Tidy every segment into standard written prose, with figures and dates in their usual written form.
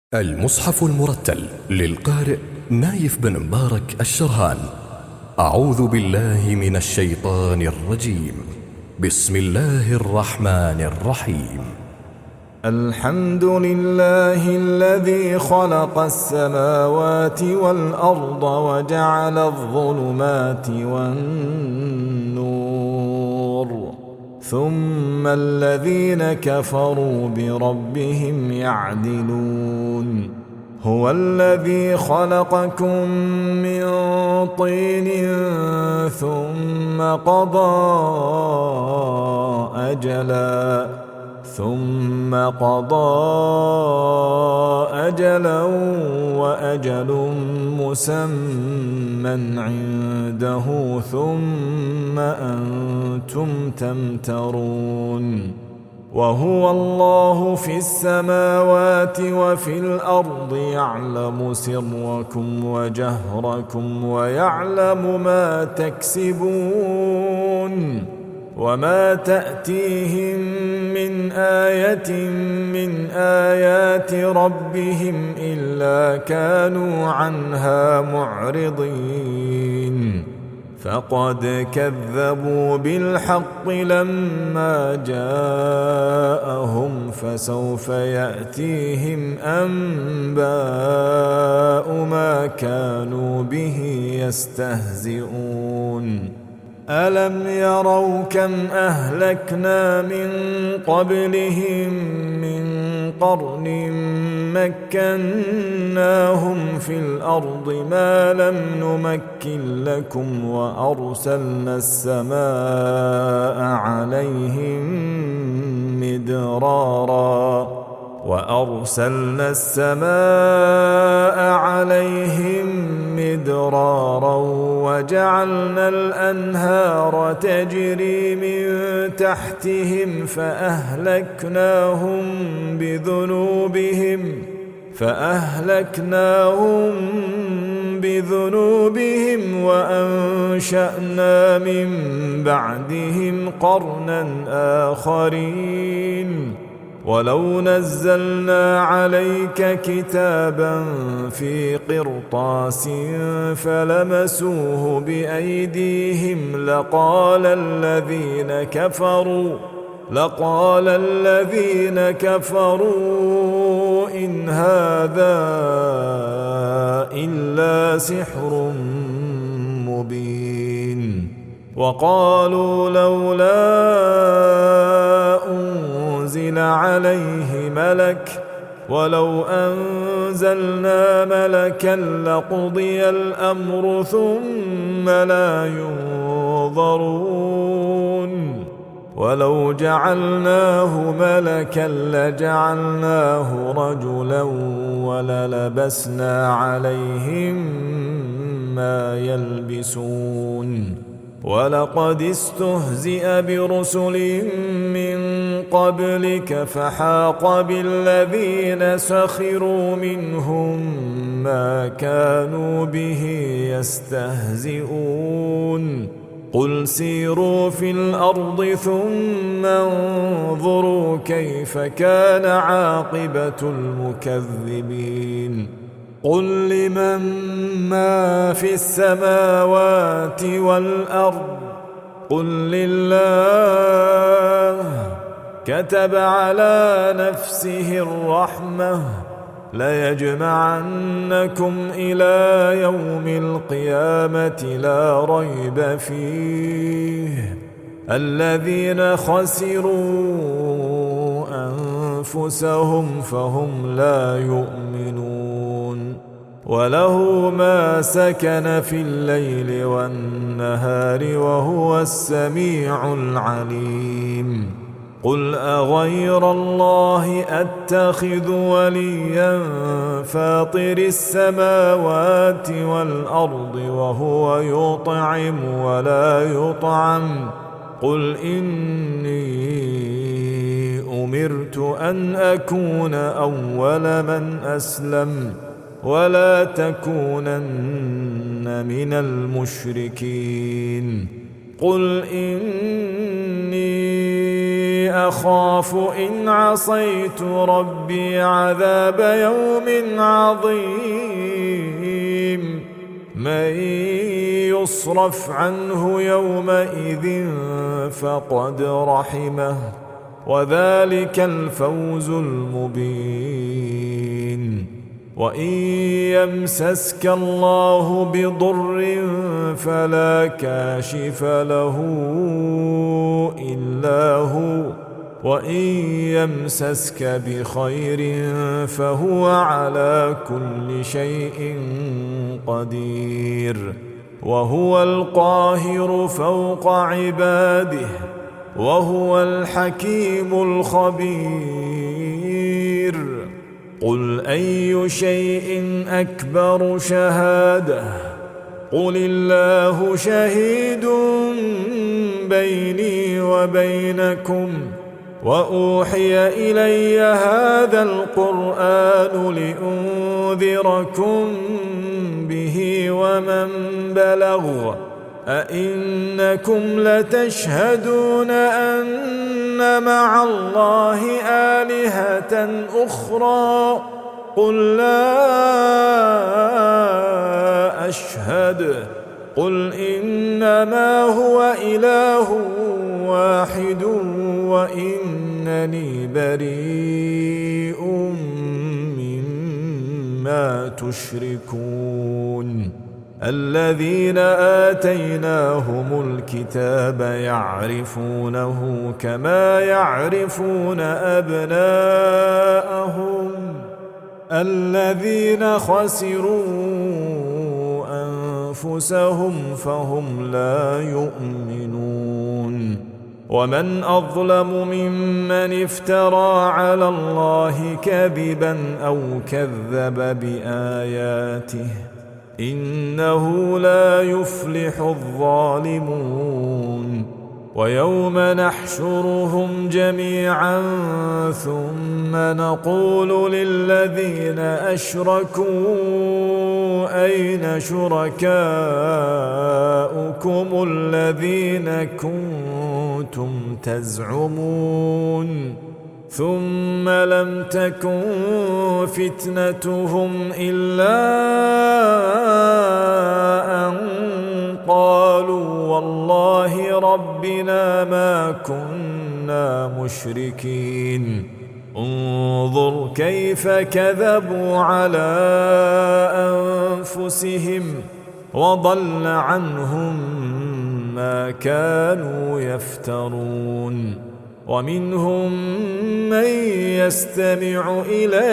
المصحف المرتل للقارئ نايف بن مبارك الشرهان. أعوذ بالله من الشيطان الرجيم. بسم الله الرحمن الرحيم. الحمد لله الذي خلق السماوات والأرض وجعل الظلمات والنور ثم الذين كفروا بربهم يعدلون. هو الذي خلقكم من طين ثم قضى أجلا وأجل مسمى عنده ثم أنتم تمترون. وهو الله في السماوات وفي الأرض يعلم سركم وجهركم ويعلم ما تكسبون. وما تأتيهم من آية من آيات ربهم إلا كانوا عنها معرضين. فقد كذبوا بالحق لما جاءهم فسوف يأتيهم أنباء ما كانوا به يستهزئون. ألم يروا كم أهلكنا من قبلهم من قرن مكناهم في الأرض ما لم نمكن لكم وأرسلنا السماء عليهم مدرارا وجعلنا الأنهار تجري من تحتهم فأهلكناهم بذنوبهم وأنشأنا من بعدهم قرنا آخرين. ولو نزلنا عليك كتابا في قرطاس فلمسوه بأيديهم لقال الذين كفروا إن هذا إلا سحر مبين. وقالوا لولا أنزل عليه ملك ولو أنزلنا ملكا لقضي الأمر ثم لا ينظرون. ولو جعلناه ملكا لجعلناه رجلا وللبسنا عليهم ما يلبسون. ولقد استهزئ برسل من قبلك فحاق بالذين سخروا منهم ما كانوا به يستهزئون. قل سيروا في الأرض ثم انظروا كيف كان عاقبة المكذبين. قل لمن ما في السماوات والأرض قل لله كتب على نفسه الرحمة ليجمعنكم إلى يوم القيامة لا ريب فيه الذين خسروا أنفسهم فهم لا يؤمنون. وله ما سكن في الليل والنهار وهو السميع العليم. قل أغير الله أتخذ وليا فاطر السماوات والأرض وهو يطعم ولا يطعم. قل إني أمرت أن أكون أول من أسلم ولا تكونن من المشركين. قل إني أخاف إن عصيت ربي عذاب يوم عظيم من يصرف عنه يومئذ فقد رحمه وذلك الفوز المبين وإن يمسسك الله بضر فلا كاشف له إلا هو وإن يمسسك بخير فهو على كل شيء قدير وهو القاهر فوق عباده وهو الحكيم الخبير قل أي شيء أكبر شهادة قل الله شهيد بيني وبينكم وأوحي إلي هذا القرآن لأنذركم به ومن بلغ أئنكم لتشهدون أن مع الله آلهة أخرى قل لا أشهد قل إنما هو إله واحد وإنني بريء مما تشركون الذين آتيناهم الكتاب يعرفونه كما يعرفون أبناءهم الذين خسروا أنفسهم فهم لا يؤمنون ومن أظلم ممن افترى على الله كذبا أو كذب بآياته إنه لا يفلح الظالمون ويوم نحشرهم جميعا ثم نقول للذين أشركوا أين شركاؤكم الذين كنتم تزعمون ثم لم تكن فتنتهم إلا أن قالوا والله ربنا ما كنا مشركين انظر كيف كذبوا على أنفسهم وضل عنهم ما كانوا يفترون ومنهم من يستمع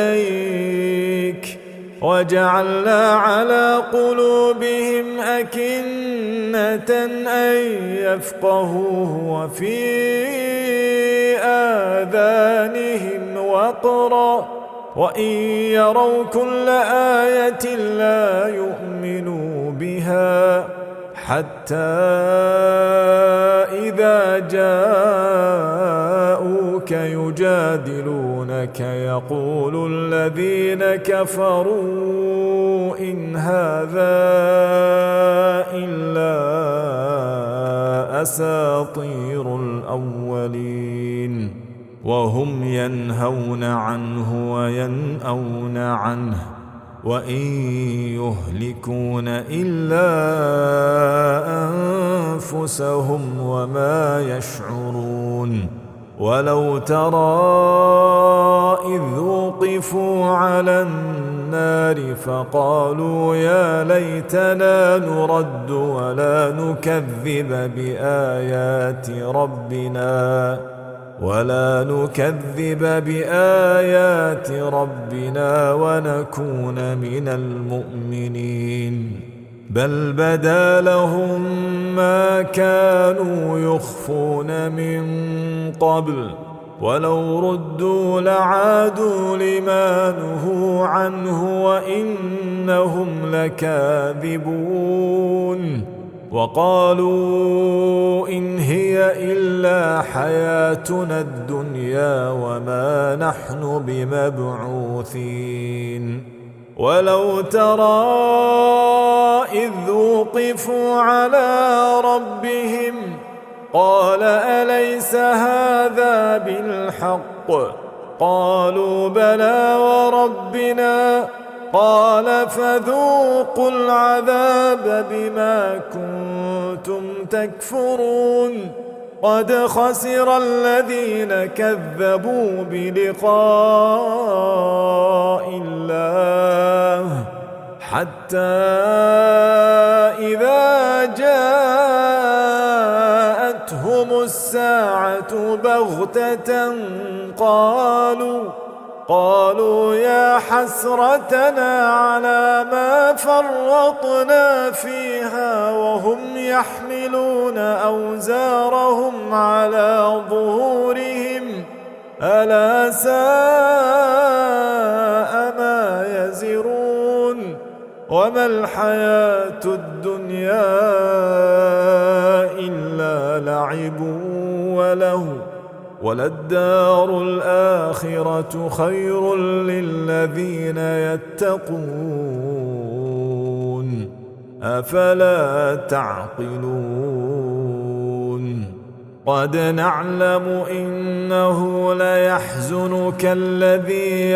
إليك وجعلنا على قلوبهم أكنة أن يفقهوه وفي آذانهم وقرا وإن يروا كل آية لا يؤمنوا بها حتى إذا جاءوك يجادلونك يقول الذين كفروا إن هذا إلا أساطير الأولين وهم ينهون عنه وينأون عنه وإن يهلكون إلا أنفسهم وما يشعرون ولو ترى إذ وقفوا على النار فقالوا يا ليتنا نرد ولا نكذب بآيات ربنا ونكون من المؤمنين بل بدا لهم ما كانوا يخفون من قبل ولو ردوا لعادوا لما نهوا عنه وإنهم لكاذبون وقالوا إن هي إلا حياتنا الدنيا وما نحن بمبعوثين ولو ترى إذ وقفوا على ربهم قال أليس هذا بالحق؟ قالوا بلى وربنا. قال فذوقوا العذاب بما كنتم تكفرون. قد خسر الذين كذبوا بلقاء الله حتى إذا جاءتهم الساعة بغتة قالوا يا حسرتنا على ما فرطنا فيها وهم يحملون أوزارهم على ظهورهم ألا ساء ما يزرون. وما الحياة الدنيا إلا لعب وله وللدار الآخرة خير للذين يتقون أفلا تعقلون. قد نعلم إنه ليحزنك الذي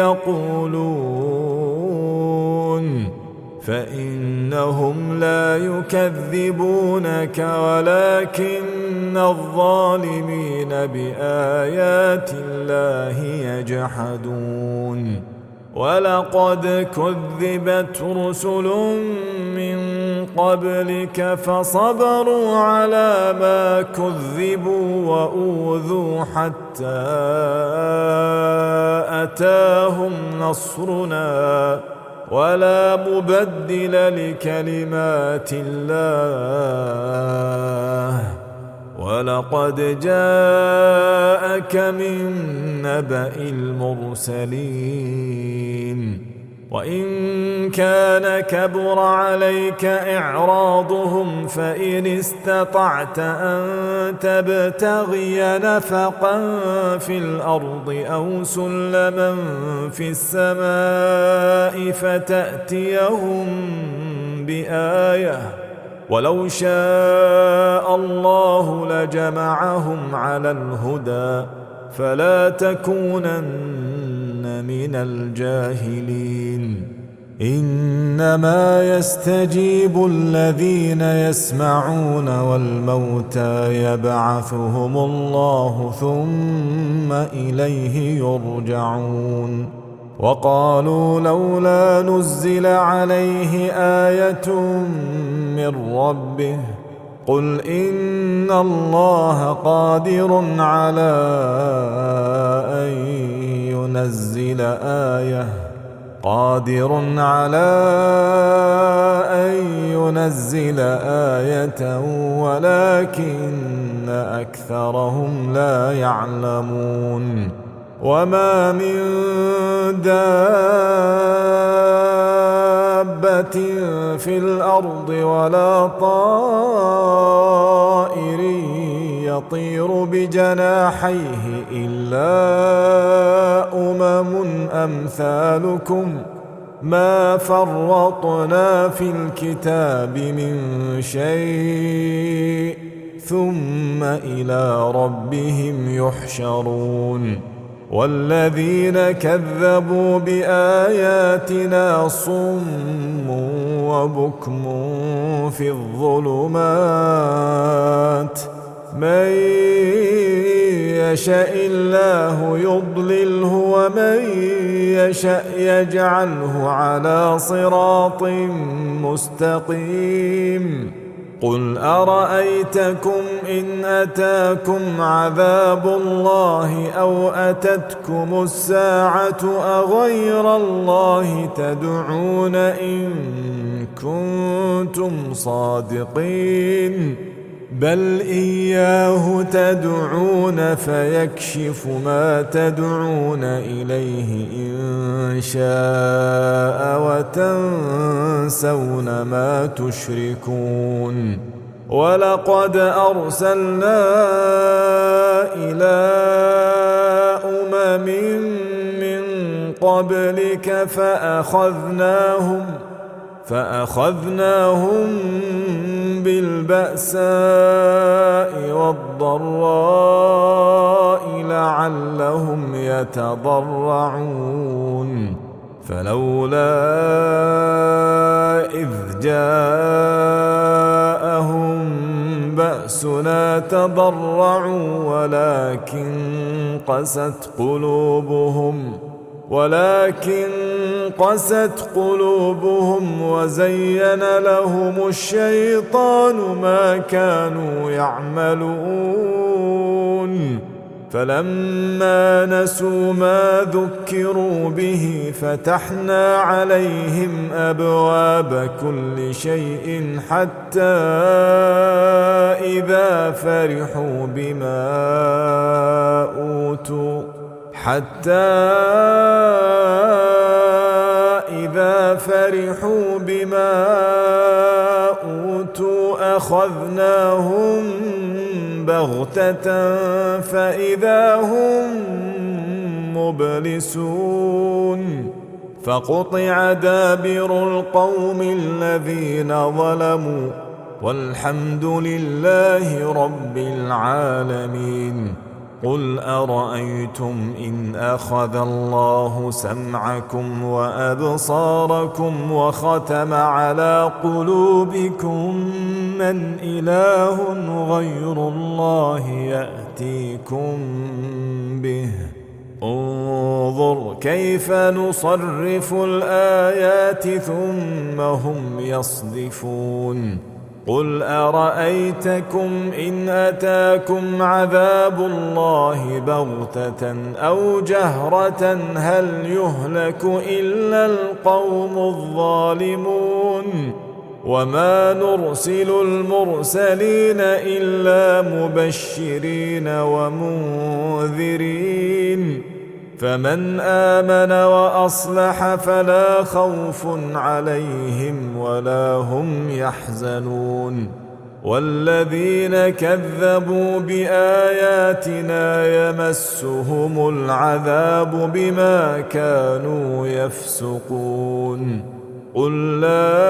يقولون فإنهم لا يكذبونك ولكن الظالمين بآيات الله يجحدون. ولقد كذبت رسل من قبلك فصبروا على ما كذبوا وأوذوا حتى أتاهم نصرنا ولا مبدل لكلمات الله. ولقد جاءك من نبأ المرسلين. وإن كان كبر عليك إعراضهم فإن استطعت أن تبتغي نفقا في الأرض أو سلما في السماء فتأتيهم بآية ولو شاء الله لجمعهم على الهدى فلا تكونن من الجاهلين. إنما يستجيب الذين يسمعون والموتى يبعثهم الله ثم إليه يرجعون. وقالوا لولا نزل عليه آية من ربه قل إن الله قادر على أن ينزل آية ولكن أكثرهم لا يعلمون. وما من دابة في الأرض ولا طائر يطير بجناحيه إلا أمثالكم ما فرطنا في الكتاب من شيء ثم إلى ربهم يحشرون. والذين كذبوا بآياتنا صم وبكم في الظلمات من يشاء الله يضلله ومن يشاء يجعله على صراط مستقيم. قل أرأيتكم إن أتاكم عذاب الله أو أتتكم الساعة أغير الله تدعون إن كنتم صادقين بل إياه تدعون فيكشف ما تدعون إليه إن شاء وتنسون ما تشركون. ولقد أرسلنا إلى فأخذناهم بالبأساء والضراء لعلهم يتضرعون فلولا إذ جاءهم بأسنا تضرعوا ولكن قست قلوبهم وزين لهم الشيطان ما كانوا يعملون فلما نسوا ما ذكروا به فتحنا عليهم أبواب كل شيء حتى إذا فرحوا بما أوتوا أخذناهم بغتة فإذا هم مبلسون فقطع دابر القوم الذين ظلموا والحمد لله رب العالمين قل أرأيتم إن أخذ الله سمعكم وأبصاركم وختم على قلوبكم من إله غير الله يأتيكم به انظر كيف نصرف الآيات ثم هم يصدفون قل أرأيتكم إن أتاكم عذاب الله بغتة أو جهرة هل يهلك إلا القوم الظالمون وما نرسل المرسلين إلا مبشرين ومنذرين فمن آمن وأصلح فلا خوف عليهم ولا هم يحزنون والذين كذبوا بآياتنا يمسهم العذاب بما كانوا يفسقون قل لا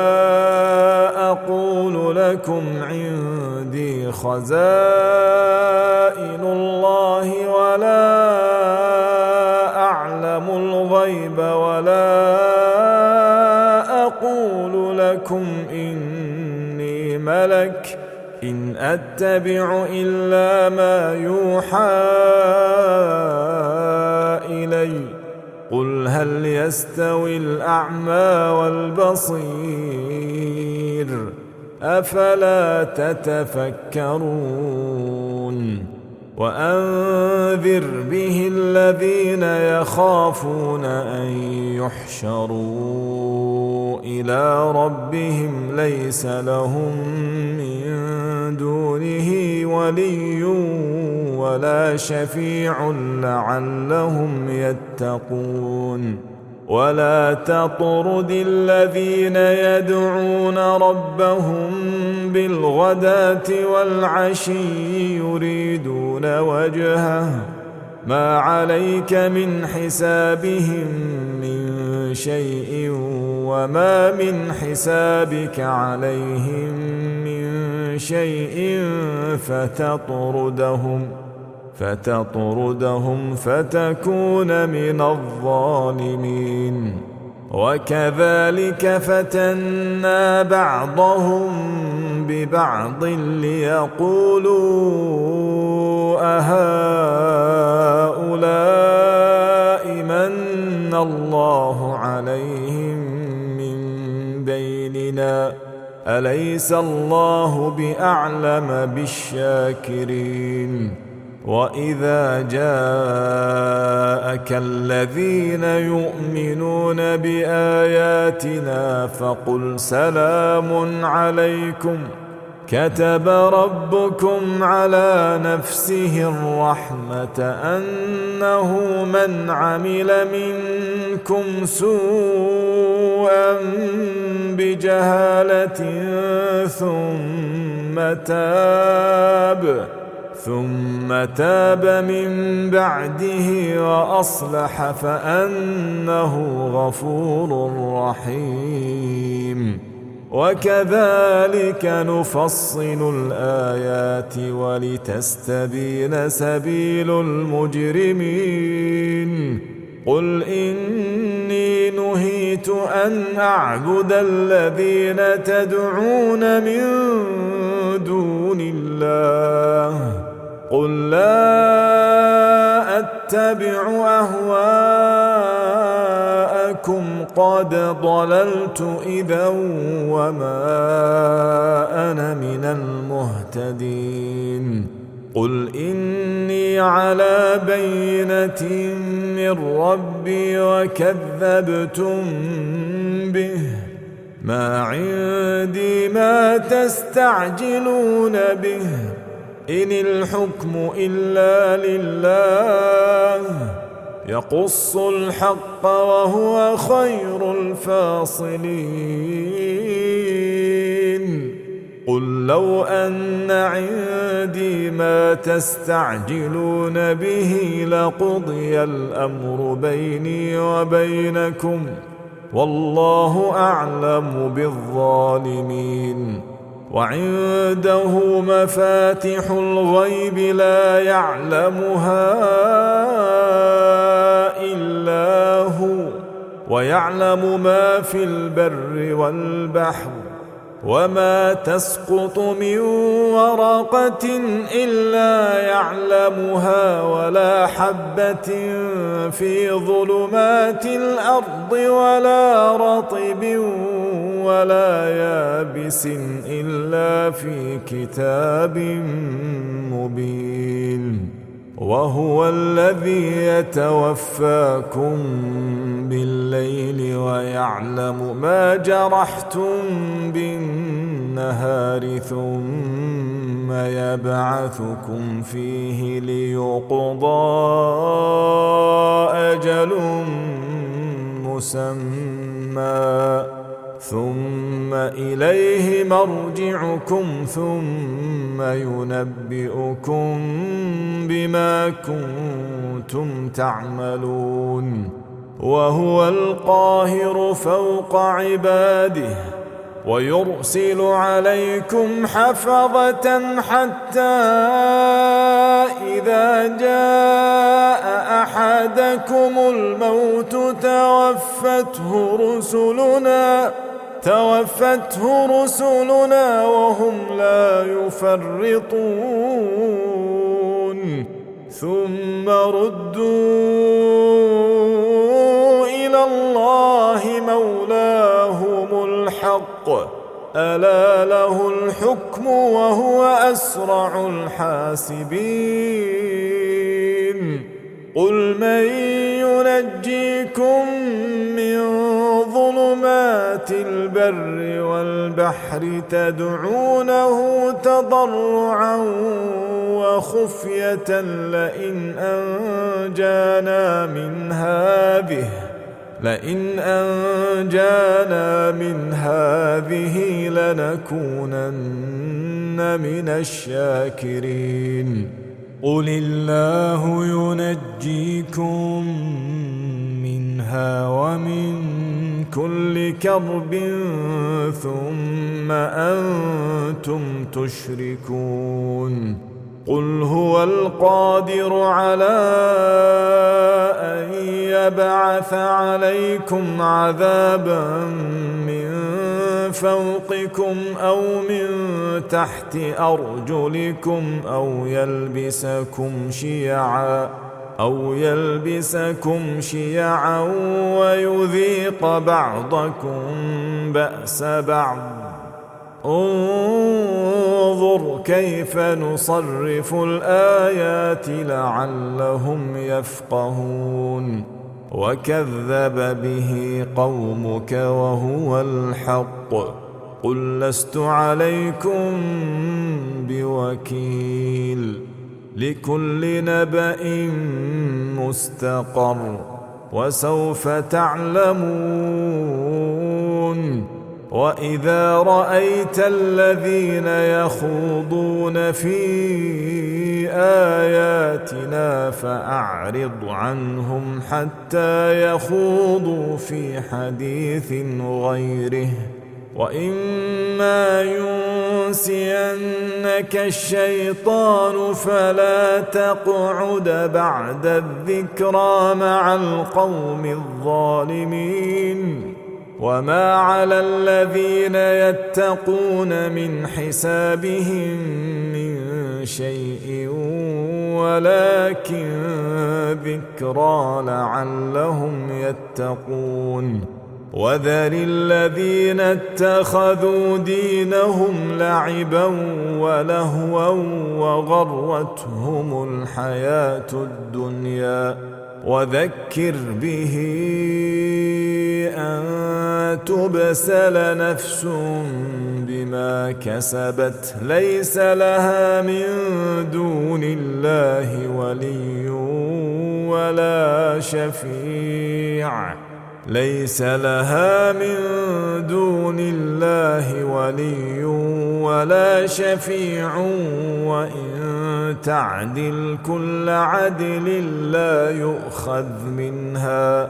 أقول لكم عندي خزائن الله ولا أعلم الغيب ولا أقول لكم إني ملك إن أتبع إلا ما يوحى إلي قل هل يستوي الأعمى والبصير أفلا تتفكرون وأنذر به الذين يخافون أن يحشروا إلى ربهم ليس لهم من دونه ولي ولا شفيع لعلهم يتقون ولا تطرد الذين يدعون ربهم بالغداة والعشي يريدون وجهه ما عليك من حسابهم من شيء وما من حسابك عليهم من شيء فتطردهم فتكون من الظالمين وكذلك فتنا بعضهم ببعض ليقولوا أهؤلاء من الله عليهم من بيننا أليس الله بأعلم بالشاكرين وإذا جاءك الذين يؤمنون بآياتنا فقل سلام عليكم كتب ربكم على نفسه الرحمة أنه من عمل منكم سوءا ثم تاب من بعده وأصلح فأنه غفور رحيم. وكذلك نفصل الآيات ولتستبين سبيل المجرمين. قل إني نهيت أن أعبد الذين تدعون من دون الله. قل لا أتبع أهواءكم قد ضللت إذا وما أنا من المهتدين. قل إني على بينة من ربي وكذبتم به. ما عندي ما تستعجلون به. إن الحكم إلا لله يقص الحق وهو خير الفاصلين. قل لو أن عندي ما تستعجلون به لقضي الأمر بيني وبينكم والله أعلم بالظالمين. وعنده مفاتح الغيب لا يعلمها إلا هو ويعلم ما في البر والبحر. وما تسقط من ورقة إلا يعلمها ولا حبة في ظلمات الأرض ولا رطب ولا يابس إلا في كتاب مبين. وهو الذي يتوفاكم بالليل ويعلم ما جرحتم بالنهار ثم يبعثكم فيه ليقضى أجل مسمى ثم إليه مرجعكم ثم ينبئكم بما كنتم تعملون. وهو القاهر فوق عباده ويرسل عليكم حفظة حتى إذا جاء أحدكم الموت توفته رسلنا وهم لا يفرطون. ثم ردوا إلى الله مولاهم الحق ألا له الحكم وهو أسرع الحاسبين. قل من ينجيكم من ظلمات البر والبحر تدعونه تضرعا وخفية لئن أنجانا من هذه لنكونن من الشاكرين. قل الله ينجيكم منها ومن كل كرب ثم أنتم تشركون. قل هو القادر على أن يبعث عليكم عذابا من فوقكم أو من تحت أرجلكم أو يلبسكم شيعا ويذيق بعضكم بأس بعض. انظر كيف نصرف الآيات لعلهم يفقهون. وكذب به قومك وهو الحق. قل لست عليكم بوكيل. لكل نبأ مستقر وسوف تعلمون. وإذا رأيت الذين يخوضون في آياتنا فأعرض عنهم حتى يخوضوا في حديث غيره، وإما ينسينك الشيطان فلا تقعد بعد الذكرى مع القوم الظالمين. وما على الذين يتقون من حسابهم من شيء ولكن ذكرى لعلهم يتقون. وذر الذين اتخذوا دينهم لعبا ولهوا وغرتهم الحياة الدنيا، وذكر به أن تبسل نفس بما كسبت ليس لها من دون الله ولي ولا شفيع وإن تعدل كل عدل لا يؤخذ منها.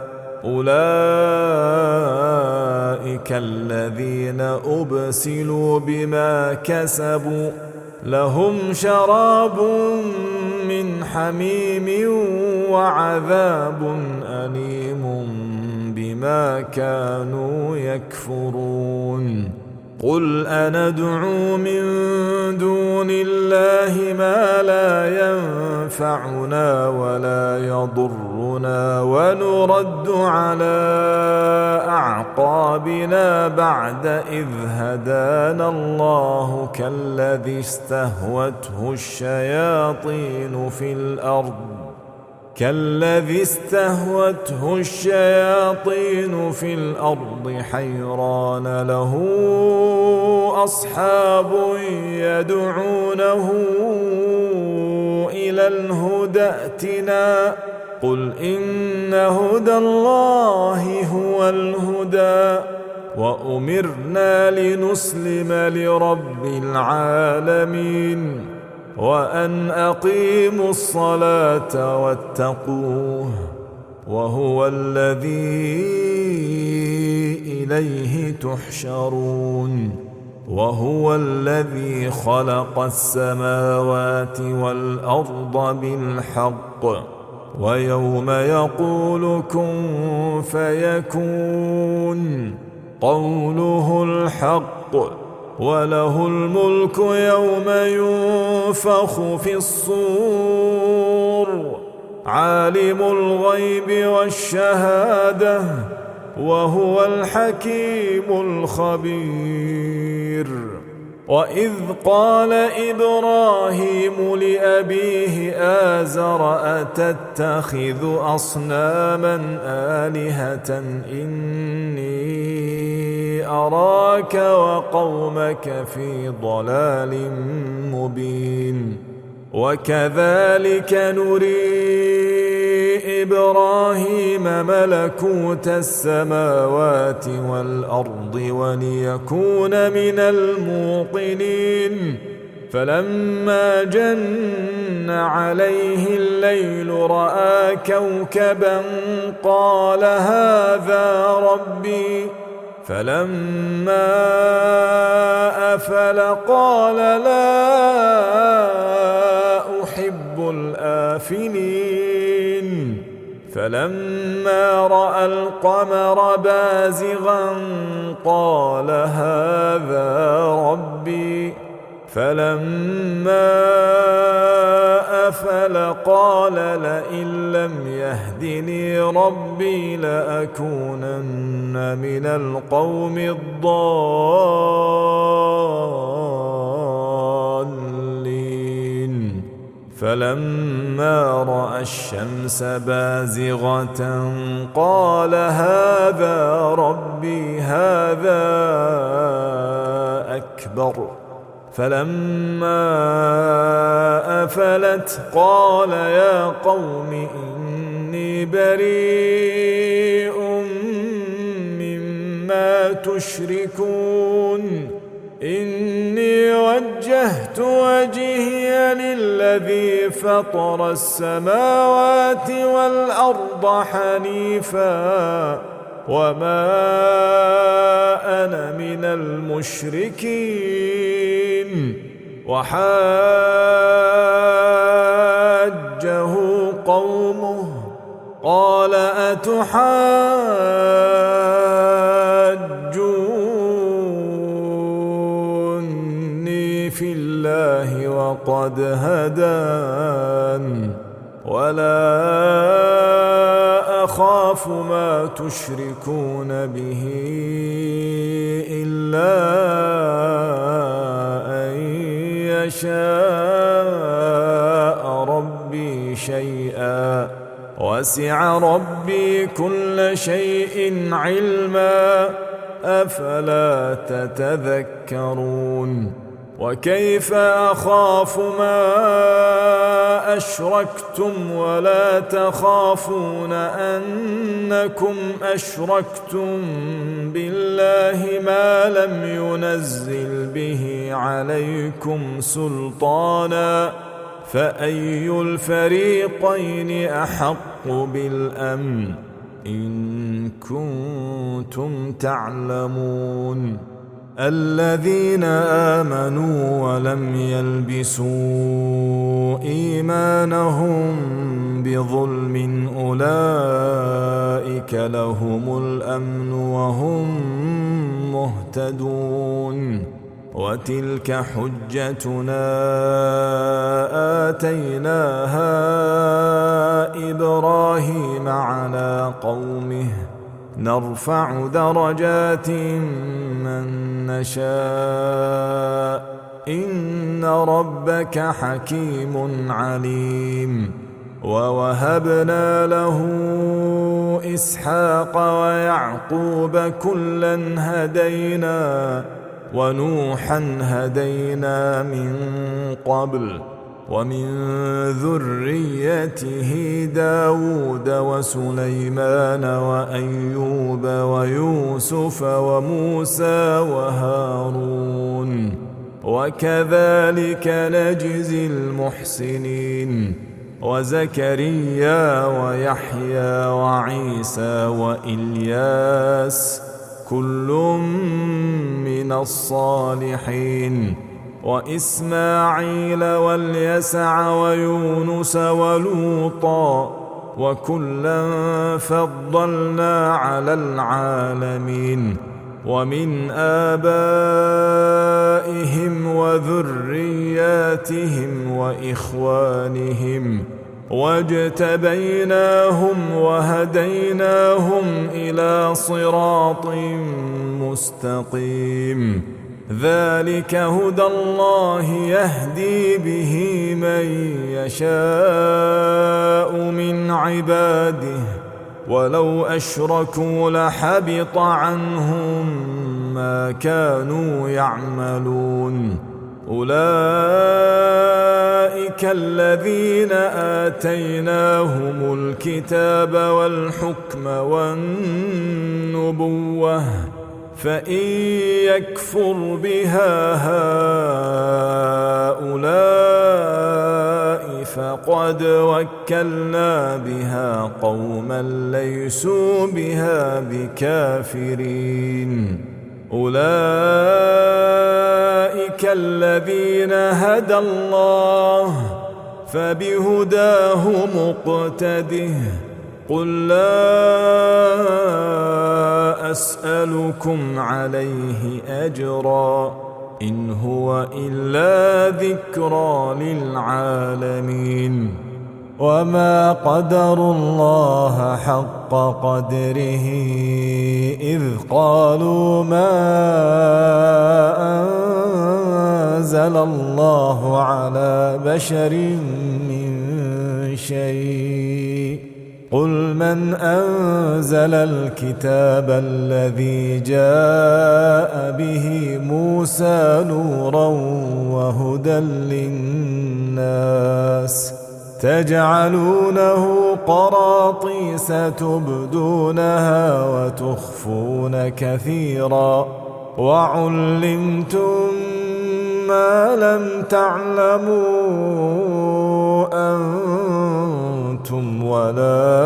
أولئك الذين أبسلوا بما كسبوا لهم شراب من حميم وعذاب أليم بما كانوا يكفرون. قل أندعو من دون الله ما لا ينفعنا ولا يضرنا ونرد على أعقابنا بعد إذ هدانا الله كالذي استهوته الشياطين في الأرض حيران له أصحاب يدعونه إلى الهدى ائتنا. قل إن هدى الله هو الهدى وأمرنا لنسلم لرب العالمين وأن أقيموا الصلاة واتقوه وهو الذي إليه تحشرون. وهو الذي خلق السماوات والأرض بالحق ويوم يقول كن فيكون قوله الحق وله الملك يوم ينفخ في الصور عالم الغيب والشهادة وهو الحكيم الخبير. وإذ قال إبراهيم لأبيه آزر أتتخذ أصناما آلهة إني أراك وقومك في ضلال مبين. وكذلك نري إبراهيم ملكوت السماوات والأرض وليكون من الموقنين. فلما جن عليه الليل رأى كوكبا قال هذا ربي، فلما أفل قال لا أحب الآفلين. فلما رأى القمر بازغا قال هذا ربي، فلما أفل قال لئن لم يهدني ربي لأكونن من القوم الضالين. فلما رأى الشمس بازغة قال هذا ربي هذا أكبر. فلما أفلت قال يا قوم إني بريء ما تشركون إني وجهت وجهي للذي فطر السماوات والأرض حنيفا وما أنا من المشركين وحاجه قومه قال أتحاجوني في الله وقد هدان ولا أخاف ما تشركون به إلا أن يشاء ربي شيئا وسع ربي كل شيء علما أفلا تتذكرون وكيف أخاف ما أشركتم ولا تخافون أنكم أشركتم بالله ما لم ينزل به عليكم سلطانا فأي الفريقين أحق بالأمن إن كنتم تعلمون الذين آمنوا ولم يلبسوا إيمانهم بظلم أولئك لهم الأمن وهم مهتدون وتلك حجتنا آتيناها إبراهيم على قومه نرفع درجات من نشاء إن ربك حكيم عليم ووهبنا له إسحاق ويعقوب كلا هدينا ونوحا هدينا من قبل ومن ذريته داود وسليمان وأيوب ويوسف وموسى وهارون وكذلك نجزي المحسنين وزكريا ويحيى وعيسى وإلياس كل من الصالحين وإسماعيل واليسع ويونس ولوطا وكلا فضلنا على العالمين ومن آبائهم وذرياتهم وإخوانهم واجتبيناهم وهديناهم إلى صراط مستقيم ذلك هدى الله يهدي به من يشاء من عباده ولو أشركوا لحبط عنهم ما كانوا يعملون أولئك الذين آتيناهم الكتاب والحكم والنبوة فإن يكفر بها هؤلاء فقد وكلنا بها قوما ليسوا بها بكافرين أولئك الذين هدى الله فبهداه مقتده قل لا أسألكم عليه أجرا إن هو إلا ذكرى للعالمين وما قدروا الله حق قدره إذ قالوا ما أنزل الله على بشر من شيء قل من أنزل الكتاب الذي جاء به موسى نورا وهدى للناس تجعلونه قراطيس تبدونها وتخفون كثيرا وعلمتم ما لم تعلموا أنتم ولا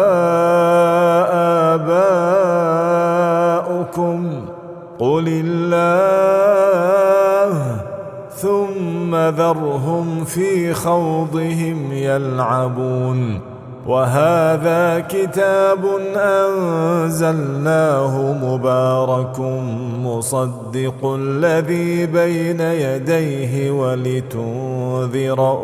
آباؤكم قل الله ثم ذرهم في خوضهم يلعبون. وهذا كتاب أنزلناه مبارك مصدق الذي بين يديه ولتنذر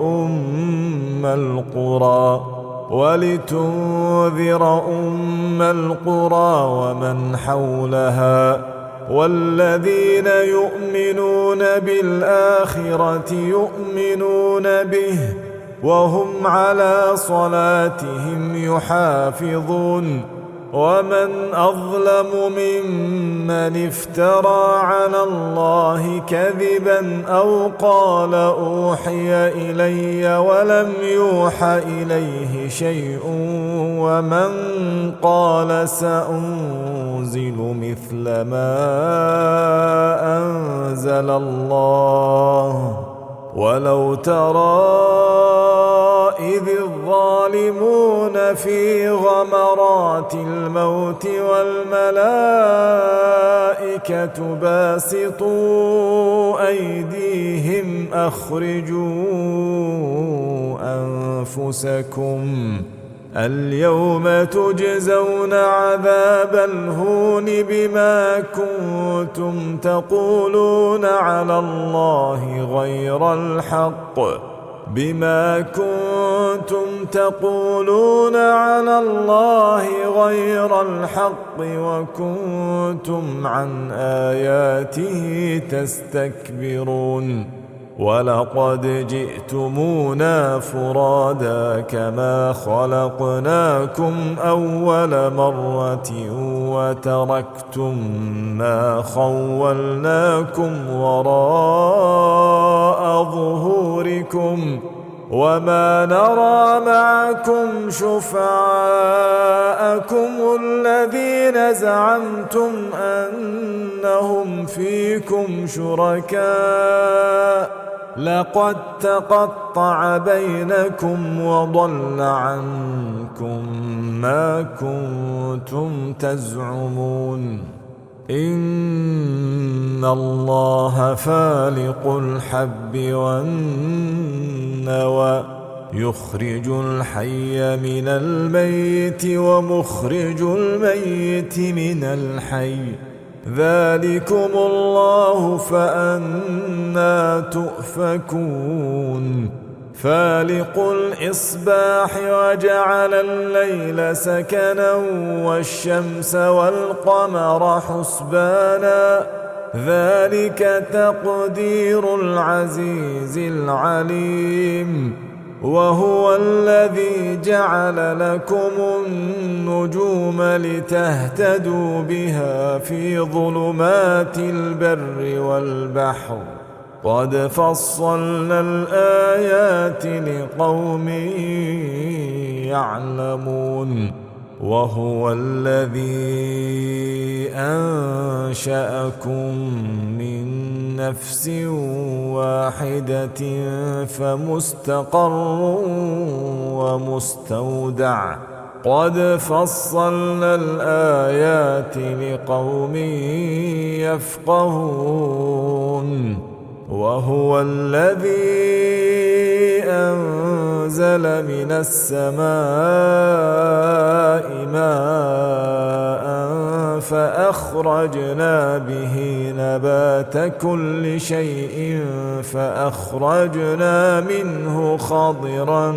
أم القرى ومن حولها والذين يؤمنون بالآخرة يؤمنون به وهم على صلاتهم يحافظون. ومن أظلم ممن افترى على الله كذبا أو قال أوحي إلي ولم يوح إليه شيء ومن قال سأنزل مثل ما أنزل الله. ولو ترى إذ الظالمون في غمرات الموت والملائكة باسطوا أيديهم أخرجوا أنفسكم اليوم تجزون عذاب الهون بما كنتم تقولون على الله غير الحق وكنتم عن آياته تستكبرون. ولقد جئتمونا فرادا كما خلقناكم أول مرة وتركتم ما خولناكم وراء ظهوركم وما نرى معكم شفعاءكم الذين زعمتم أنهم فيكم شركاء لقد تقطع بينكم وضل عنكم ما كنتم تزعمون. إن الله فالق الحب والنوى يخرج الحي من الميت ومخرج الميت من الحي ذلكم الله فأنى تؤفكون. فالق الإصباح وجعل الليل سكنا والشمس والقمر حسبانا ذلك تقدير العزيز العليم. وهو الذي جعل لكم النجوم لتهتدوا بها في ظلمات البر والبحر قد فصلنا الآيات لقوم يعلمون. وهو الذي أنشأكم من نفس واحدة فمستقر ومستودع قد فصلنا الآيات لقوم يفقهون. وهو الذي أنزل من السماء ماء فأخرجنا به نبات كل شيء فأخرجنا منه خضرا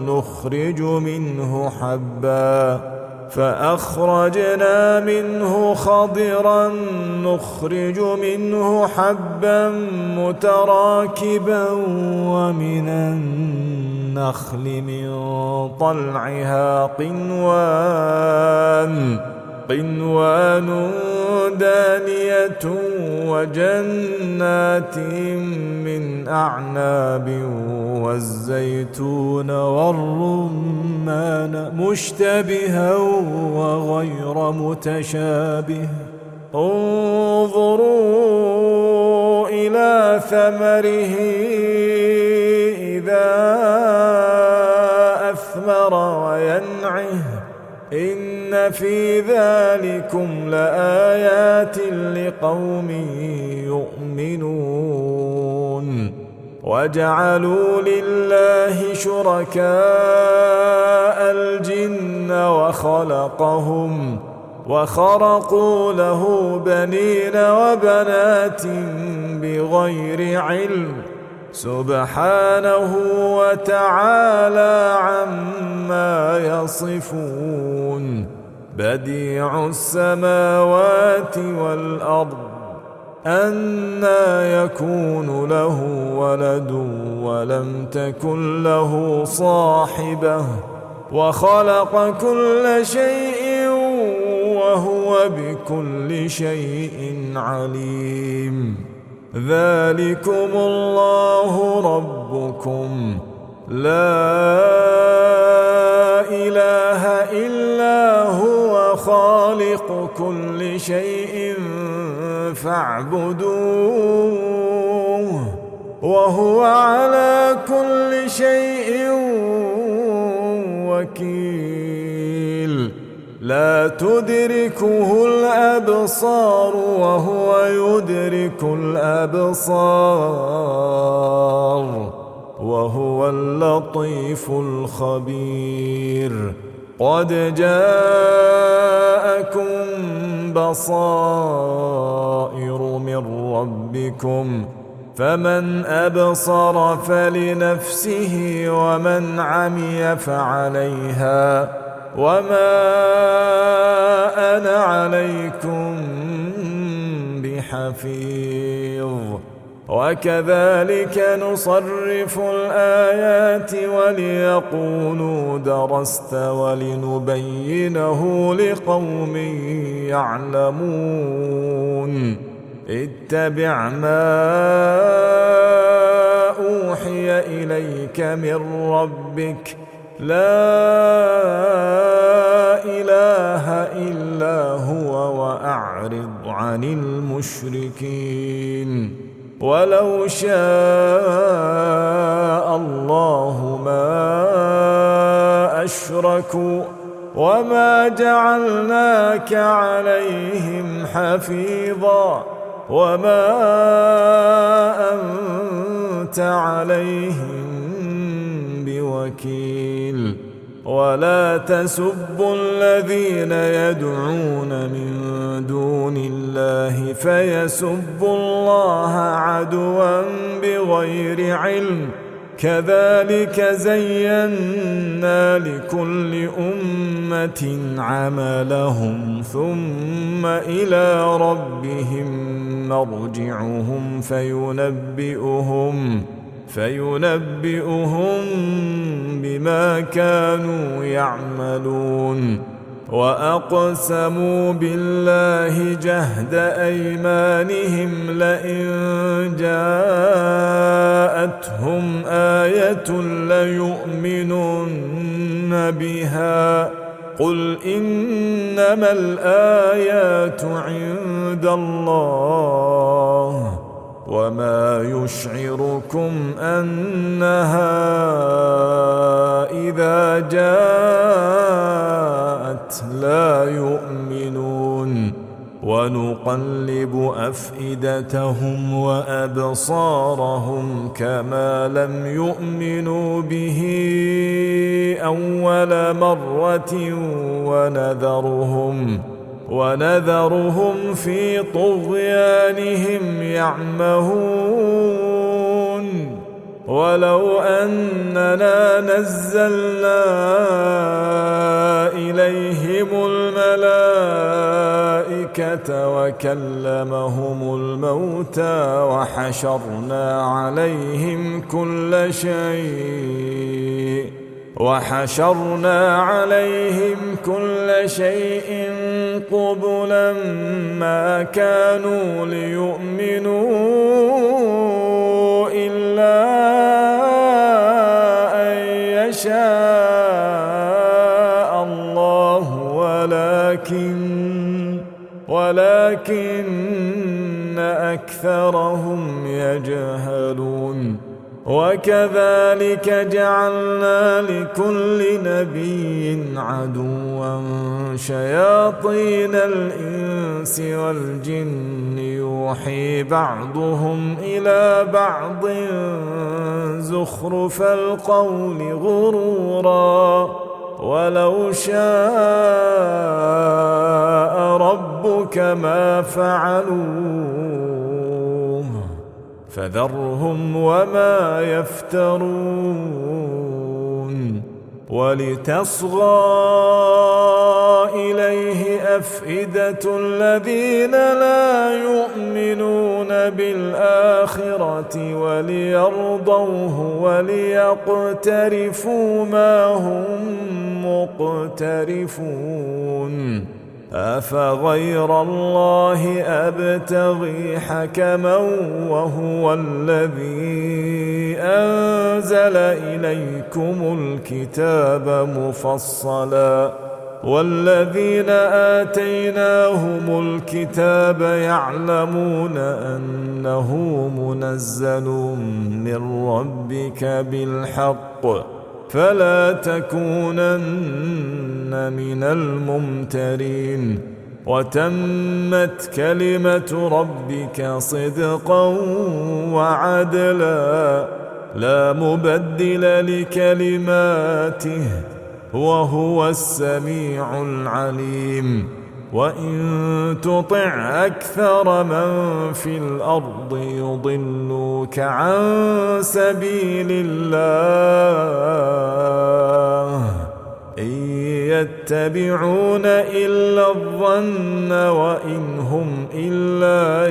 نخرج منه حبا متراكبا ومن النخل من طلعها قنوان قنوان دانية وجنات من أعناب والزيتون والرمان مشتبها وغير متشابه انظروا إلى ثمره إذا أثمر وينعه إن في ذلكم لآيات لقوم يؤمنون وجعلوا لله شركاء الجن وخرقوا له بنين وبنات بغير علم سبحانه وتعالى عما يصفون بديع السماوات والأرض أنى يكون له ولد ولم تكن له صاحبة وخلق كل شيء وهو بكل شيء عليم ذلكم الله ربكم لا إله إلا هو خالق كل شيء فاعبدوه وهو على كل شيء وكيل لا تدركه الأبصار وهو يدرك الأبصار وهو اللطيف الخبير قد جاءكم بصائر من ربكم فمن أبصر فلنفسه ومن عمي فعليها وما أنا عليكم بحفيظ وكذلك نصرف الآيات وليقولوا درست ولنبينه لقوم يعلمون اتبع ما أوحي إليك من ربك لا إله إلا هو وأعرض عن المشركين ولو شاء الله ما أشركوا وما جعلناك عليهم حفيظا وما أنت عليهم بوكيل ولا تسبوا الذين يدعون من دون الله فيسبوا الله عدوا بغير علم كذلك زينا لكل أمة عملهم ثم إلى ربهم مرجعهم فينبئهم بما كانوا يعملون وأقسموا بالله جهد أيمانهم لئن جاءتهم آية ليؤمنن بها قل إنما الآيات عند الله وما يشعركم أنها إذا جاءت لا يؤمنون ونقلب أفئدتهم وأبصارهم كما لم يؤمنوا به أول مرة ونذرهم في طغيانهم يعمهون ولو أننا نزلنا إليهم الملائكة وكلمهم الموتى وحشرنا عليهم كل شيء قبلا ما كانوا ليؤمنوا إلا أن يشاء الله ولكن أكثرهم يجهلون وكذلك جعلنا لكل نبي عدوا شياطين الإنس والجن يوحي بعضهم إلى بعض زخرف القول غرورا ولو شاء ربك ما فعلوه فذرهم وما يفترون ولتصغى إليه أفئدة الذين لا يؤمنون بالآخرة وليرضوه وليقترفوا ما هم مقترفون أفغير الله أبتغي حكما وهو الذي أنزل إليكم الكتاب مفصلا والذين آتيناهم الكتاب يعلمون أنه منزل من ربك بالحق فلا تكونن من الممترين وتمت كلمة ربك صدقا وعدلا لا مبدل لكلماته وهو السميع العليم وإن تطع أكثر من في الأرض يضلوك عن سبيل الله إن يتبعون إلا الظن وإن هم إلا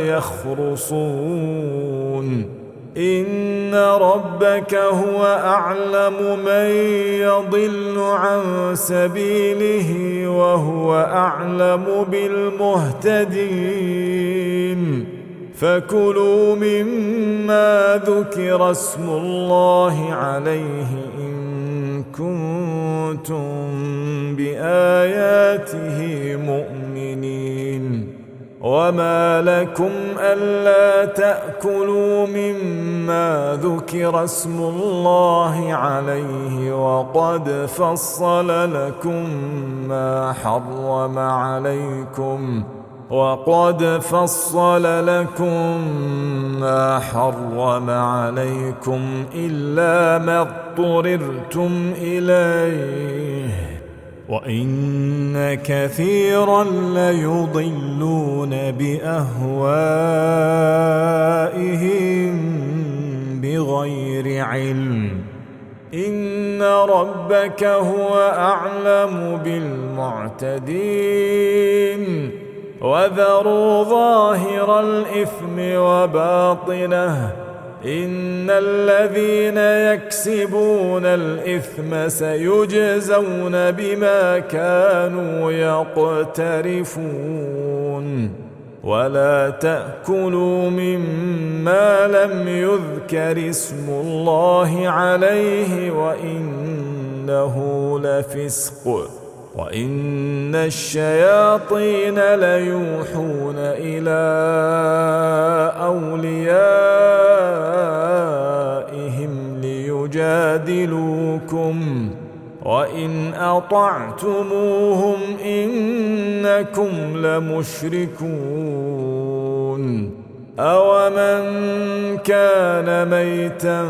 يخرصون إن ربك هو أعلم من يضل عن سبيله وهو أعلم بالمهتدين فكلوا مما ذكر اسم الله عليه إن كنتم بآياته مؤمنين وما لكم ألا تأكلوا مما ذكر اسم الله عليه وقد فصل لكم ما حرم عليكم إلا ما اضطررتم إليه وإن كثيرا ليضلون بأهوائهم بغير علم إن ربك هو أعلم بالمعتدين وذروا ظاهر الإثم وباطنه إن الذين يكسبون الإثم سيجزون بما كانوا يقترفون ولا تأكلوا مما لم يذكر اسم الله عليه وإنه لفسق وإن الشياطين ليوحون إلى أوليائهم ليجادلوكم وإن أطعتموهم إنكم لمشركون أومن كان ميتا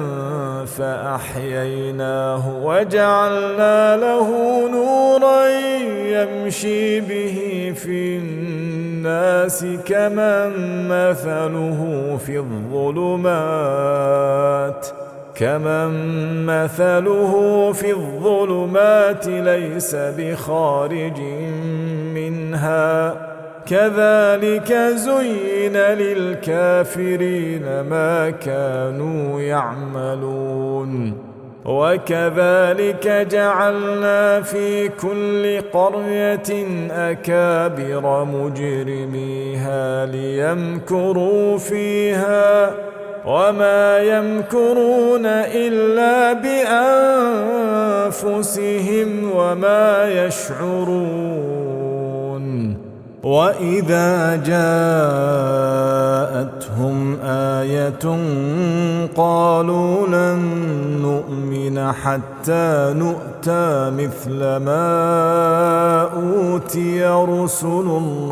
فأحييناه وجعلنا له نورا يمشي به في الناس كمن مثله في الظلمات ليس بخارج منها كذلك زين للكافرين ما كانوا يعملون وكذلك جعلنا في كل قرية أكابر مجرميها ليمكروا فيها وما يمكرون إلا بأنفسهم وما يشعرون. وإذا جاءتهم آية قالوا لن نؤمن حتى نؤتى مثل ما أوتي رسل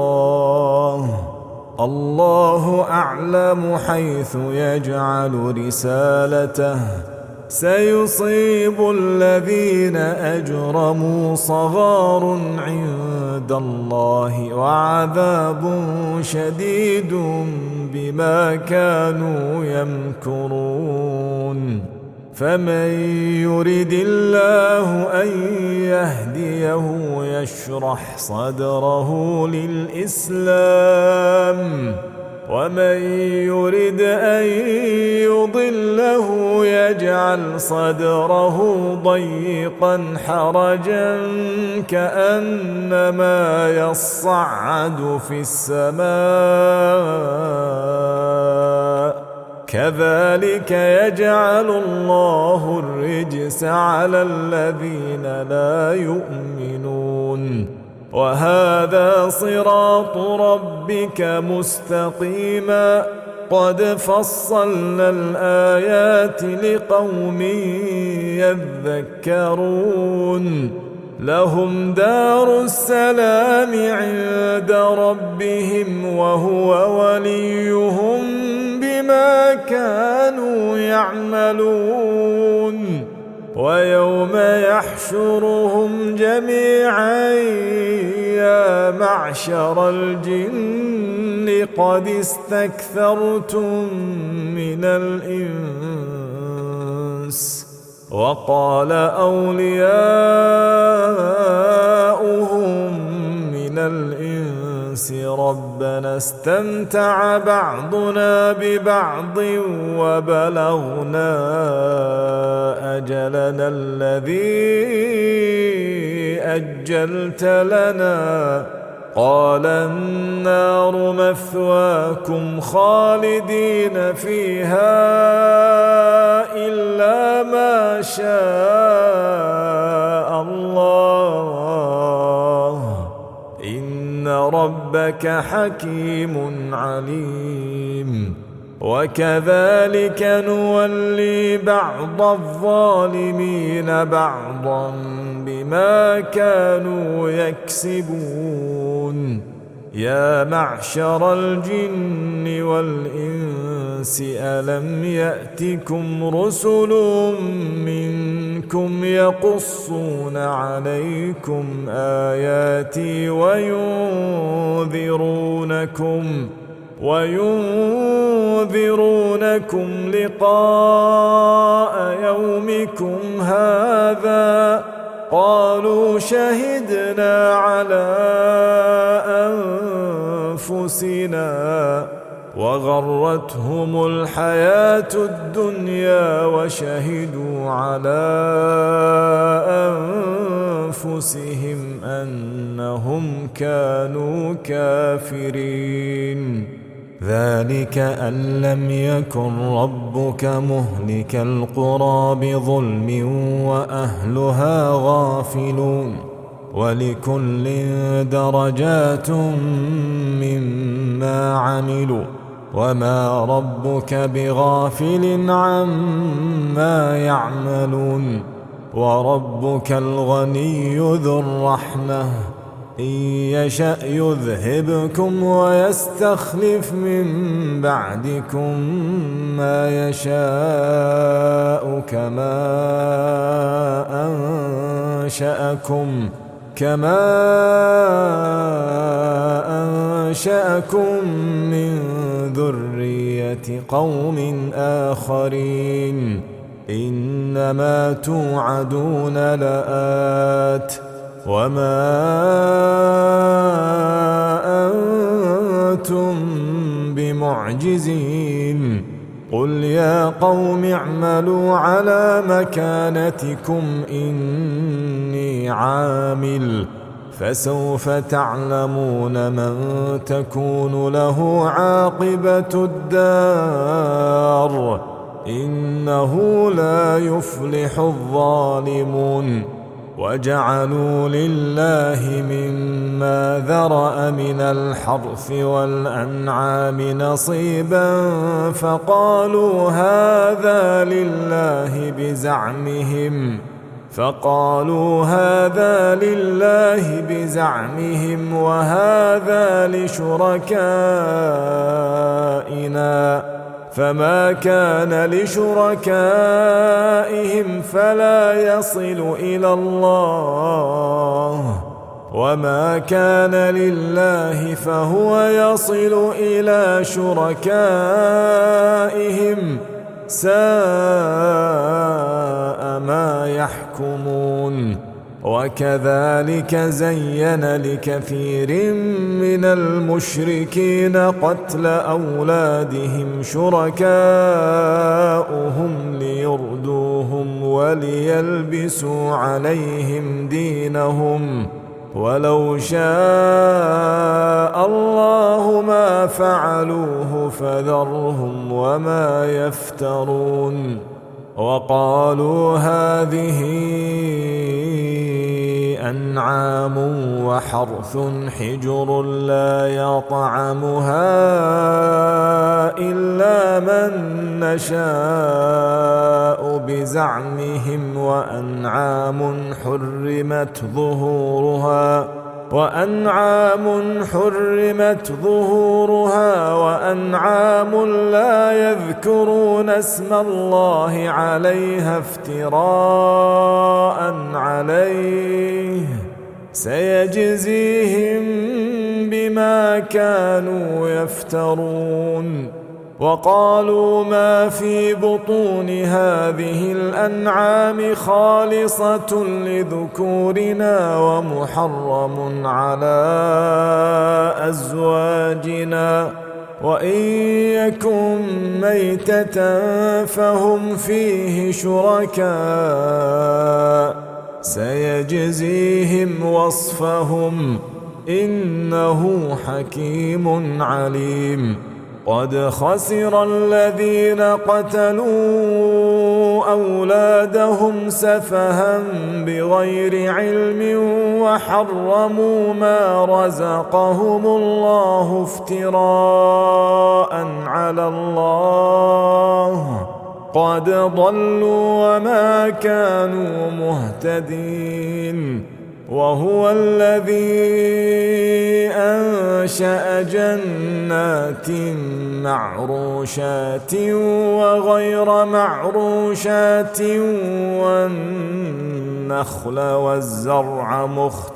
الله أعلم حيث يجعل رسالته سيصيب الذين أجرموا صغار عند الله وعذاب شديد بما كانوا يمكرون. فمن يرد الله أن يهديه يشرح صدره للإسلام ومن يرد أن يضله يجعل صدره ضيقا حرجا كأنما يصعد في السماء كذلك يجعل الله الرجس على الذين لا يؤمنون. وهذا صراط ربك مستقيما قد فصلنا الآيات لقوم يذكرون. لهم دار السلام عند ربهم وهو وليهم بما كانوا يعملون. ويوم يحشرهم جميعا يا معشر الجن قد استكثرتم من الإنس وقال أولياؤهم من الإنس ربنا استمتع بعضنا ببعض وبلغنا أجلنا الذي أجلت لنا قال النار مثواكم خالدين فيها إلا ما شاء الله إن ربك حكيم عليم. وكذلك نولي بعض الظالمين بعضا بما كانوا يكسبون. يا معشر الجن والإنس ألم يأتكم رسل منكم يقصون عليكم آياتي وينذرونكم لقاء يومكم هذا قالوا شهدنا على أنفسنا وغرتهم الحياة الدنيا وشهدوا على أنفسهم أنهم كانوا كافرين. ذلك أن لم يكن ربك مهلك القرى بظلم وأهلها غافلون ولكل درجات مما عملوا وما ربك بغافل عما يعملون. وربك الغني ذو الرحمة إن يشأ يذهبكم ويستخلف من بعدكم ما يشاء كما أنشأكم من ذرية قوم آخرين إنما توعدون لآت وما أنتم بمعجزين قل يا قوم اعملوا على مكانتكم إني عامل فسوف تعلمون من تكون له عاقبة الدار إنه لا يفلح الظالمون وجعلوا لله مما ذرأ من الحرث والأنعام نصيبا فقالوا هذا لله بزعمهم وهذا لشركائنا فما كان لشركائهم فلا يصل إلى الله وما كان لله فهو يصل إلى شركائهم ساء ما يحكمون وكذلك زين لكثير من المشركين قتل أولادهم شركاؤهم ليردوهم وليلبسوا عليهم دينهم ولو شاء الله ما فعلوه فذرهم وما يفترون وقالوا هذه أنعام وحرث حجر لا يطعمها إلا من نشاء بزعمهم وأنعام حرمت ظهورها وأنعام لا يذكرون اسم الله عليها افتراء عليه سيجزيهم بما كانوا يفترون وقالوا ما في بطون هذه الأنعام خالصة لذكورنا ومحرم على أزواجنا وإن يكن ميتة فهم فيه شركاء سيجزيهم وصفهم إنه حكيم عليم قد خسر الذين قتلوا أولادهم سفها بغير علم وحرموا ما رزقهم الله افتراء على الله قد ضلوا وما كانوا مهتدين وهو الذي أنشأ جنات معروشات وغير معروشات والنخل والزرع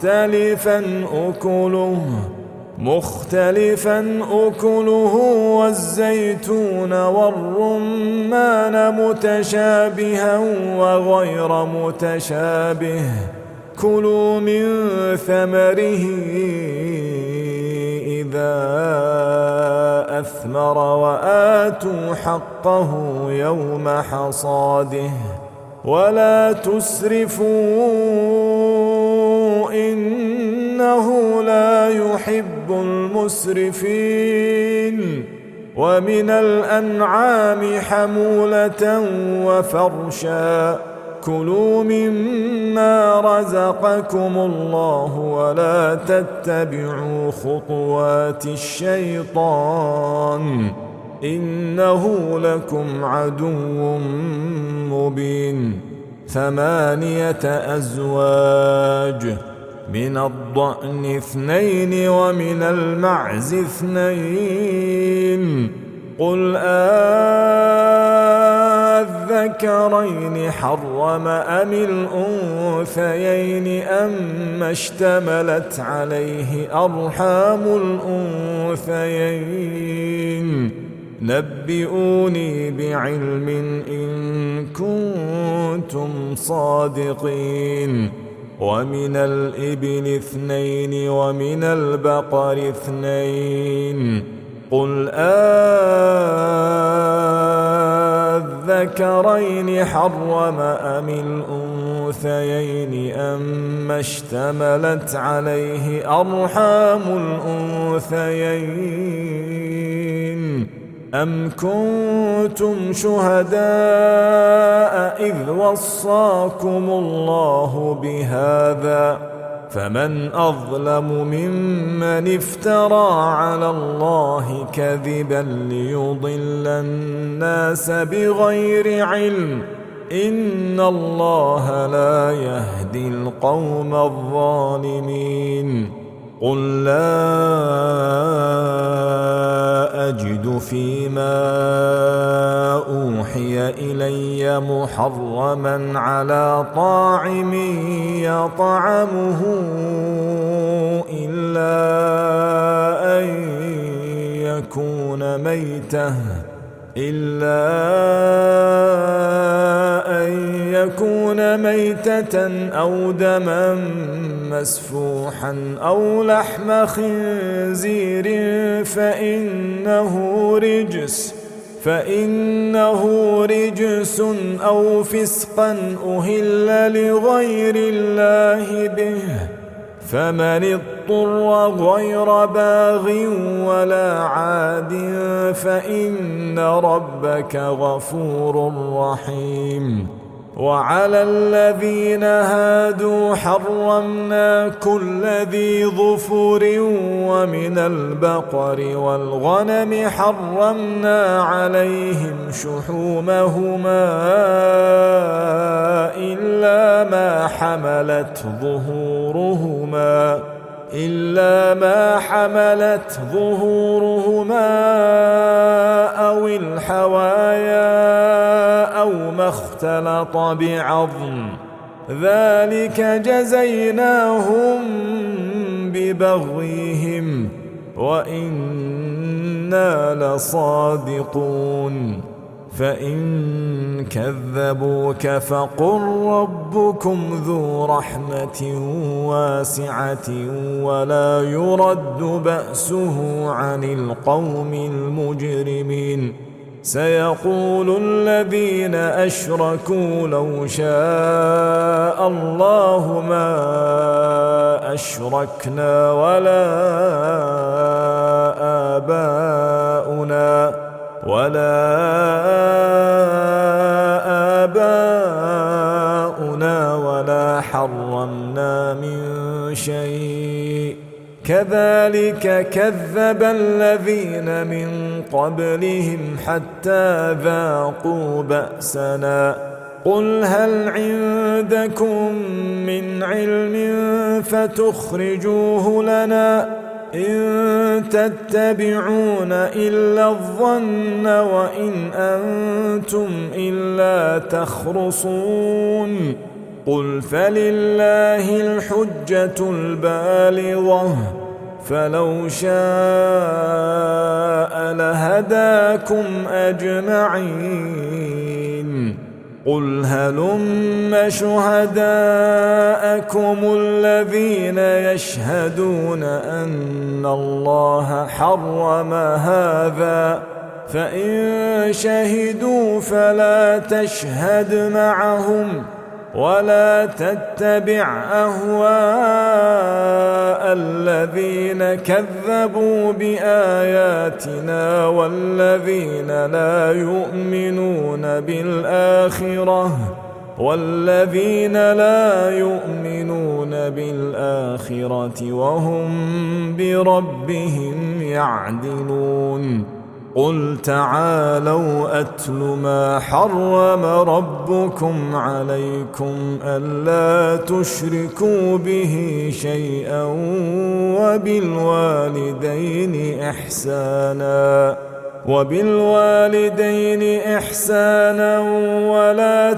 مختلفا أكله والزيتون والرمان متشابها وغير متشابه كلوا من ثمره إذا أثمر وآتوا حقه يوم حصاده ولا تسرفوا إنه لا يحب المسرفين ومن الأنعام حمولة وفرشا كلوا مما رزقكم الله ولا تتبعوا خطوات الشيطان إنه لكم عدو مبين 8 أزواج من الضأن 2 ومن المعز 2 قل الذكرين حرم أم الأنثيين أما اشتملت عليه أرحام الأنثيين نبئوني بعلم إن كنتم صادقين ومن الإبل 2 ومن البقر 2 قل الذكرين حرم أم الأنثيين أما اشتملت عليه أرحام الأنثيين أم كنتم شهداء إذ وصاكم الله بهذا فمن أظلم ممن افترى على الله كذبا ليضل الناس بغير علم إن الله لا يهدي القوم الظالمين قل لا أجد فيما أوحي إلي محرما على طاعم يطعمه إلا أن يكون ميتة أو دما مسفوحا أو لحم خنزير فإنه رجس أو فسقا أهل لغير الله به فمن اضطر غير باغ ولا عاد فإن ربك غفور رحيم وعلى الذين هادوا حرمنا كل ذي ظفر ومن البقر والغنم حرمنا عليهم شحومهما إلا ما حملت ظهورهما أو الحوايا أو ما اختلط بعظم ذلك جزيناهم ببغيهم وإنا لصادقون فإن كذبوك فقل ربكم ذو رحمة واسعة ولا يرد بأسه عن القوم المجرمين سيقول الذين أشركوا لو شاء الله ما أشركنا ولا آباؤنا ولا حرمنا من شيء كذلك كذب الذين من قبلهم حتى ذاقوا بأسنا قل هل عندكم من علم فتخرجوه لنا إن تتبعون إلا الظن وإن أنتم إلا تخرصون قل فلله الحجة البالغة فلو شاء لهداكم أجمعين قل هلم شهداءكم الذين يشهدون أن الله حرم هذا فإن شهدوا فلا تشهد معهم ولا تتبع أهواء الذين كذبوا بآياتنا والذين لا يؤمنون بالآخرة وهم بربهم يعدلون قل تعالوا أتل ما حرم ربكم عليكم ألا تشركوا به شيئا وبالوالدين إحسانا ولا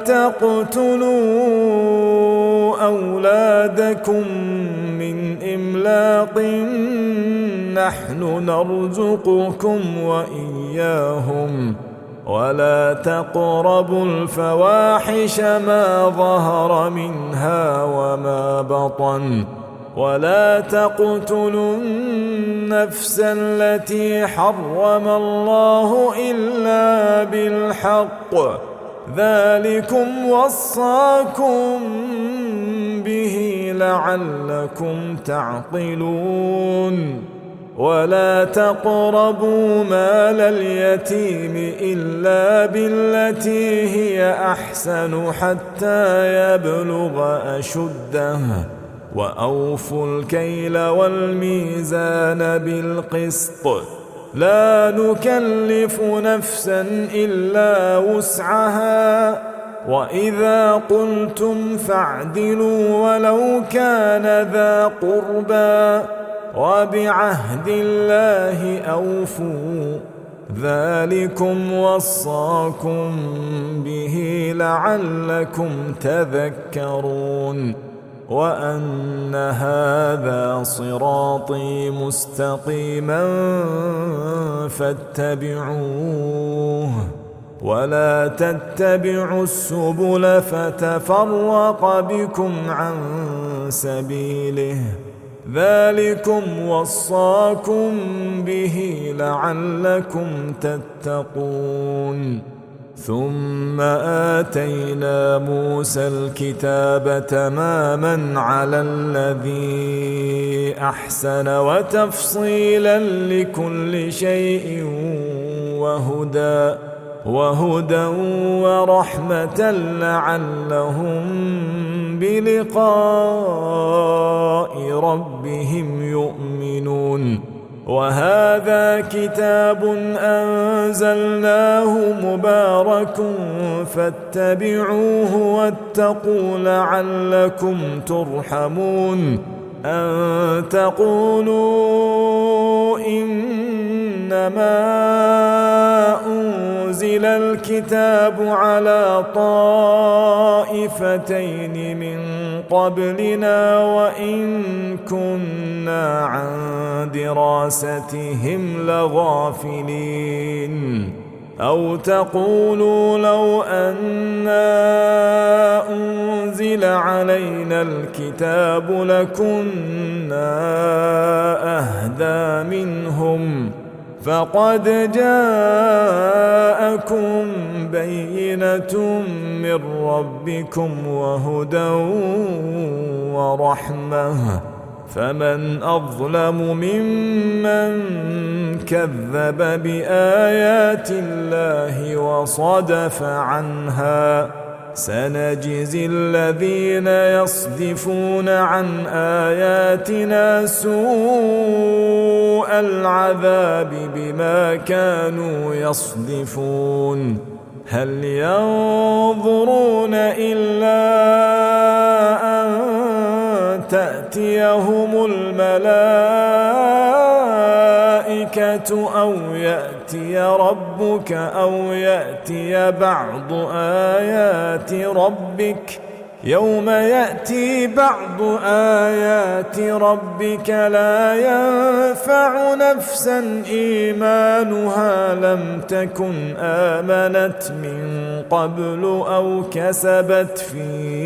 تقتلوا أولادكم من إملاق نحن نرزقكم وإياهم ولا تقربوا الفواحش ما ظهر منها وما بطن ولا تقتلوا النفس التي حرم الله إلا بالحق ذلكم وصاكم به لعلكم تعقلون ولا تقربوا مال اليتيم إلا بالتي هي أحسن حتى يبلغ أشده وأوفوا الكيل والميزان بالقسط لا نكلف نفسا إلا وسعها وإذا قلتم فاعدلوا ولو كان ذا قربى وبعهد الله أوفوا ذلكم وصاكم به لعلكم تذكرون وأن هذا صراطي مستقيما فاتبعوه ولا تتبعوا السبل فتفرق بكم عن سبيله ذلكم وصاكم به لعلكم تتقون ثم آتينا موسى الكتاب تماما على الذي أحسن وتفصيلا لكل شيء وهدى ورحمة لعلهم بلقاء ربهم يؤمنون وهذا كتاب أنزلناه مبارك فاتبعوه واتقوا لعلكم ترحمون أن تقولوا إنما أنزل الكتاب على طائفتين من قبلنا وإن كنا عن دراستهم لغافلين أو تقولوا لو أنا أنزل علينا الكتاب لكنا أهدى منهم فقد جاءكم بينة من ربكم وهدى ورحمة فمن أظلم ممن كذب بآيات الله وصدف عنها سنجزي الذين يصدفون عن آياتنا سوء العذاب بما كانوا يصدفون هل ينظرون إلا أن تأتيهم الملائكة أو يأتي ربك أو يأتي بعض آيات ربك يوم يأتي بعض آيات ربك لا ينفع نفسا إيمانها لم تكن آمنت من قبل أو كسبت في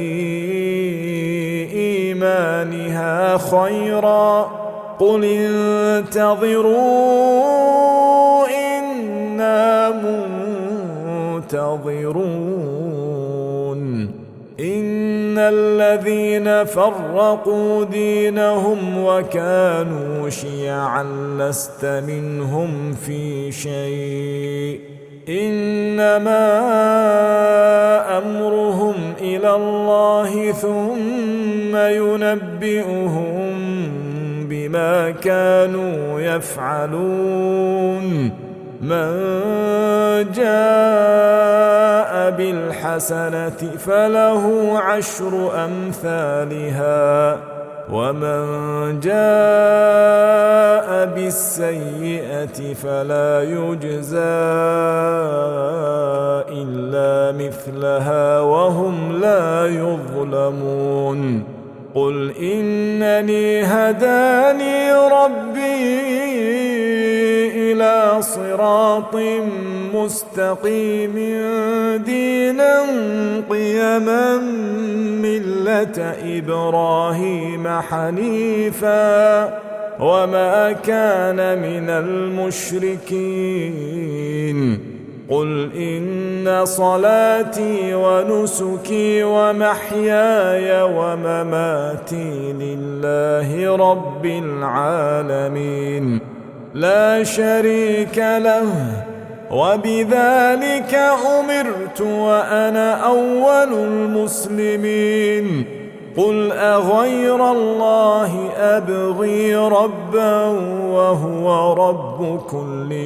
إيمانها خيرا قل انتظروا إنا منتظرون إن الذين فرقوا دينهم وكانوا شيعا لست منهم في شيء إنما أمرهم إلى الله ثم ينبئهم بما كانوا يفعلون من جاء بالحسنة فله عشر أمثالها ومن جاء بالسيئة فلا يجزى إلا مثلها وهم لا يظلمون قل إنني هداني ربي إلى صراط مستقيم دينا قيما ملة إبراهيم حنيفا وما كان من المشركين قل إن صلاتي ونسكي ومحياي ومماتي لله رب العالمين لا شريك له وبذلك أمرت وأنا أول المسلمين قل أغير الله أبغي ربا وهو رب كل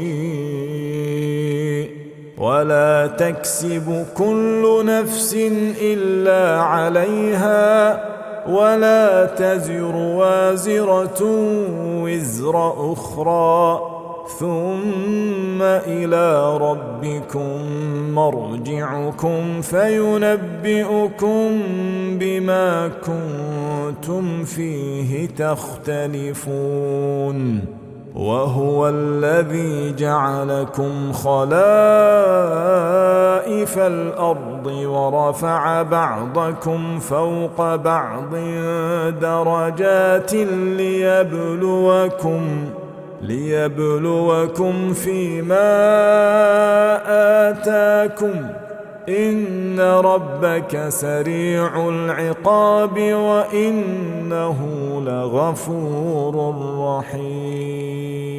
شيء ولا تكسب كل نفس إلا عليها ولا تزر وازرة وزر أخرى ثم إلى ربكم مرجعكم فينبئكم بما كنتم فيه تختلفون وهو الذي جعلكم خلائف الأرض ورفع بعضكم فوق بعض درجات ليبلوكم فيما آتاكم إن ربك سريع العقاب وإنه لغفور رحيم